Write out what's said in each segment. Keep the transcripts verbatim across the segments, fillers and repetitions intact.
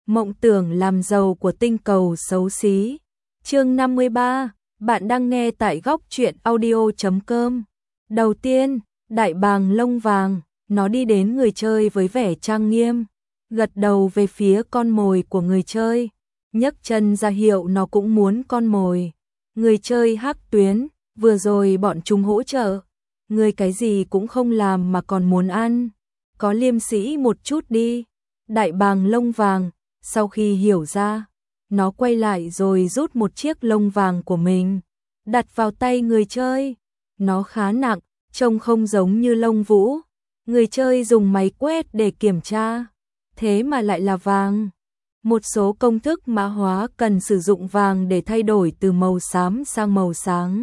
Mộng tưởng làm giàu của tinh cầu xấu xí. Chương năm mươi ba, bạn đang nghe tại góc truyện audio chấm com. Đầu tiên, đại bàng lông vàng, nó đi đến người chơi với vẻ trang nghiêm, gật đầu về phía con mồi của người chơi, nhấc chân ra hiệu nó cũng muốn con mồi. Người chơi Hắc Tuyến, vừa rồi bọn chúng hỗ trợ, người cái gì cũng không làm mà còn muốn ăn, có liêm sĩ một chút đi. Đại bàng lông vàng, sau khi hiểu ra, nó quay lại rồi rút một chiếc lông vàng của mình, đặt vào tay người chơi. Nó khá nặng, trông không giống như lông vũ. Người chơi dùng máy quét để kiểm tra, thế mà lại là vàng. Một số công thức mã hóa cần sử dụng vàng để thay đổi từ màu xám sang màu sáng.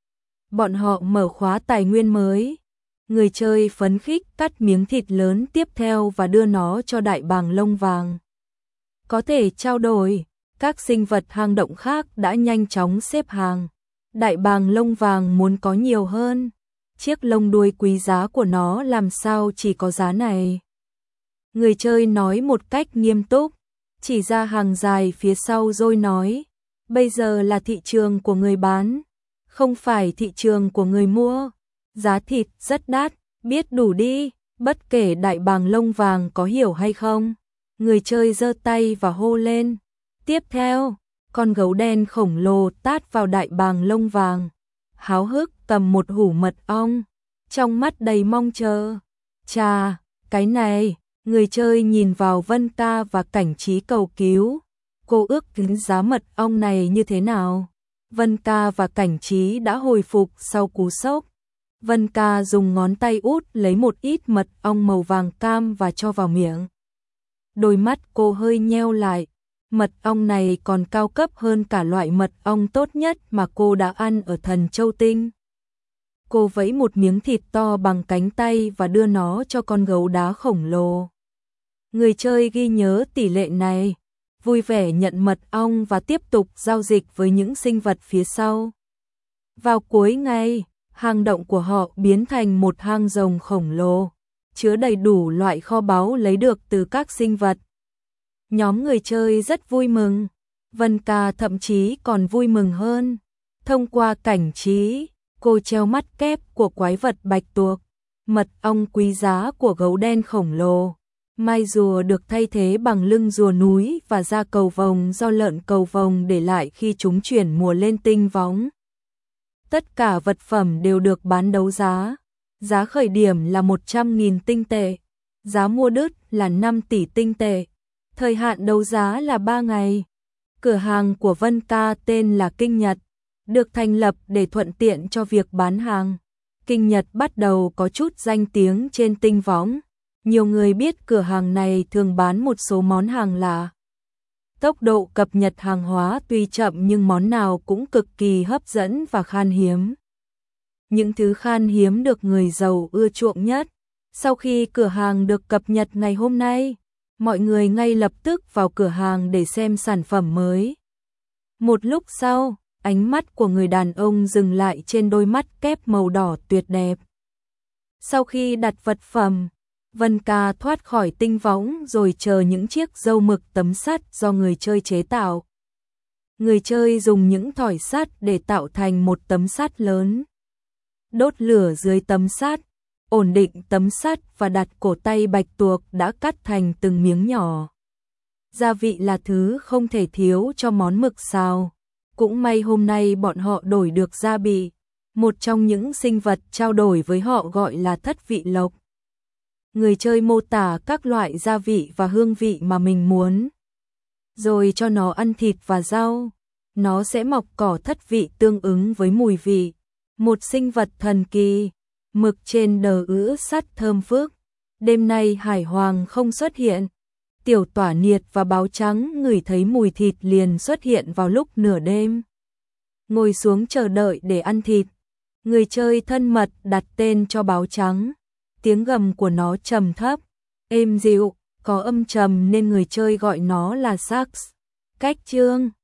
Bọn họ mở khóa tài nguyên mới. Người chơi phấn khích cắt miếng thịt lớn tiếp theo và đưa nó cho đại bàng lông vàng. Có thể trao đổi, các sinh vật hang động khác đã nhanh chóng xếp hàng. Đại bàng lông vàng muốn có nhiều hơn. Chiếc lông đuôi quý giá của nó làm sao chỉ có giá này. Người chơi nói một cách nghiêm túc, chỉ ra hàng dài phía sau rồi nói, bây giờ là thị trường của người bán, không phải thị trường của người mua. Giá thịt rất đắt, biết đủ đi, bất kể đại bàng lông vàng có hiểu hay không. Người chơi giơ tay và hô lên. Tiếp theo, con gấu đen khổng lồ tát vào đại bàng lông vàng, háo hức cầm một hũ mật ong, trong mắt đầy mong chờ. Chà, cái này, người chơi nhìn vào Vân Ca và Cảnh Trí cầu cứu. Cô ước tính giá mật ong này như thế nào? Vân Ca và Cảnh Trí đã hồi phục sau cú sốc. Vân Ca dùng ngón tay út lấy một ít mật ong màu vàng cam và cho vào miệng. Đôi mắt cô hơi nheo lại. Mật ong này còn cao cấp hơn cả loại mật ong tốt nhất mà cô đã ăn ở Thần Châu Tinh. Cô vẫy một miếng thịt to bằng cánh tay và đưa nó cho con gấu đá khổng lồ. Người chơi ghi nhớ tỷ lệ này, vui vẻ nhận mật ong và tiếp tục giao dịch với những sinh vật phía sau. Vào cuối ngày, hang động của họ biến thành một hang rồng khổng lồ, chứa đầy đủ loại kho báu lấy được từ các sinh vật. Nhóm người chơi rất vui mừng, Vân Ca thậm chí còn vui mừng hơn. Thông qua Cảnh Trí, cô treo mắt kép của quái vật bạch tuộc, mật ong quý giá của gấu đen khổng lồ, mai rùa được thay thế bằng lưng rùa núi và da cầu vồng do lợn cầu vồng để lại khi chúng chuyển mùa lên tinh võng. Tất cả vật phẩm đều được bán đấu giá. Giá khởi điểm là một trăm nghìn tinh tệ, giá mua đứt là năm tỷ tinh tệ. Thời hạn đấu giá là ba ngày. Cửa hàng của Vân Ca tên là Kinh Nhật, được thành lập để thuận tiện cho việc bán hàng. Kinh Nhật bắt đầu có chút danh tiếng trên tinh võng. Nhiều người biết cửa hàng này thường bán một số món hàng lạ. Tốc độ cập nhật hàng hóa tuy chậm nhưng món nào cũng cực kỳ hấp dẫn và khan hiếm. Những thứ khan hiếm được người giàu ưa chuộng nhất. Sau khi cửa hàng được cập nhật ngày hôm nay, mọi người ngay lập tức vào cửa hàng để xem sản phẩm mới. Một lúc sau, ánh mắt của người đàn ông dừng lại trên đôi mắt kép màu đỏ tuyệt đẹp. Sau khi đặt vật phẩm, Vân Ca thoát khỏi tinh võng rồi chờ những chiếc râu mực tấm sắt do người chơi chế tạo. Người chơi dùng những thỏi sắt để tạo thành một tấm sắt lớn. Đốt lửa dưới tấm sắt, ổn định tấm sắt và đặt cổ tay bạch tuộc đã cắt thành từng miếng nhỏ. Gia vị là thứ không thể thiếu cho món mực xào. Cũng may hôm nay bọn họ đổi được gia vị. Một trong những sinh vật trao đổi với họ gọi là thất vị lộc. Người chơi mô tả các loại gia vị và hương vị mà mình muốn, rồi cho nó ăn thịt và rau. Nó sẽ mọc cỏ thất vị tương ứng với mùi vị. Một sinh vật thần kỳ, mực trên đờ ứ sắt thơm phức. Đêm nay hải hoàng không xuất hiện. Tiểu Tỏa Niệt và Báo Trắng ngửi thấy mùi thịt liền xuất hiện vào lúc nửa đêm. Ngồi xuống chờ đợi để ăn thịt. Người chơi thân mật đặt tên cho Báo Trắng. Tiếng gầm của nó trầm thấp, êm dịu, có âm trầm nên người chơi gọi nó là Sax. Cách chương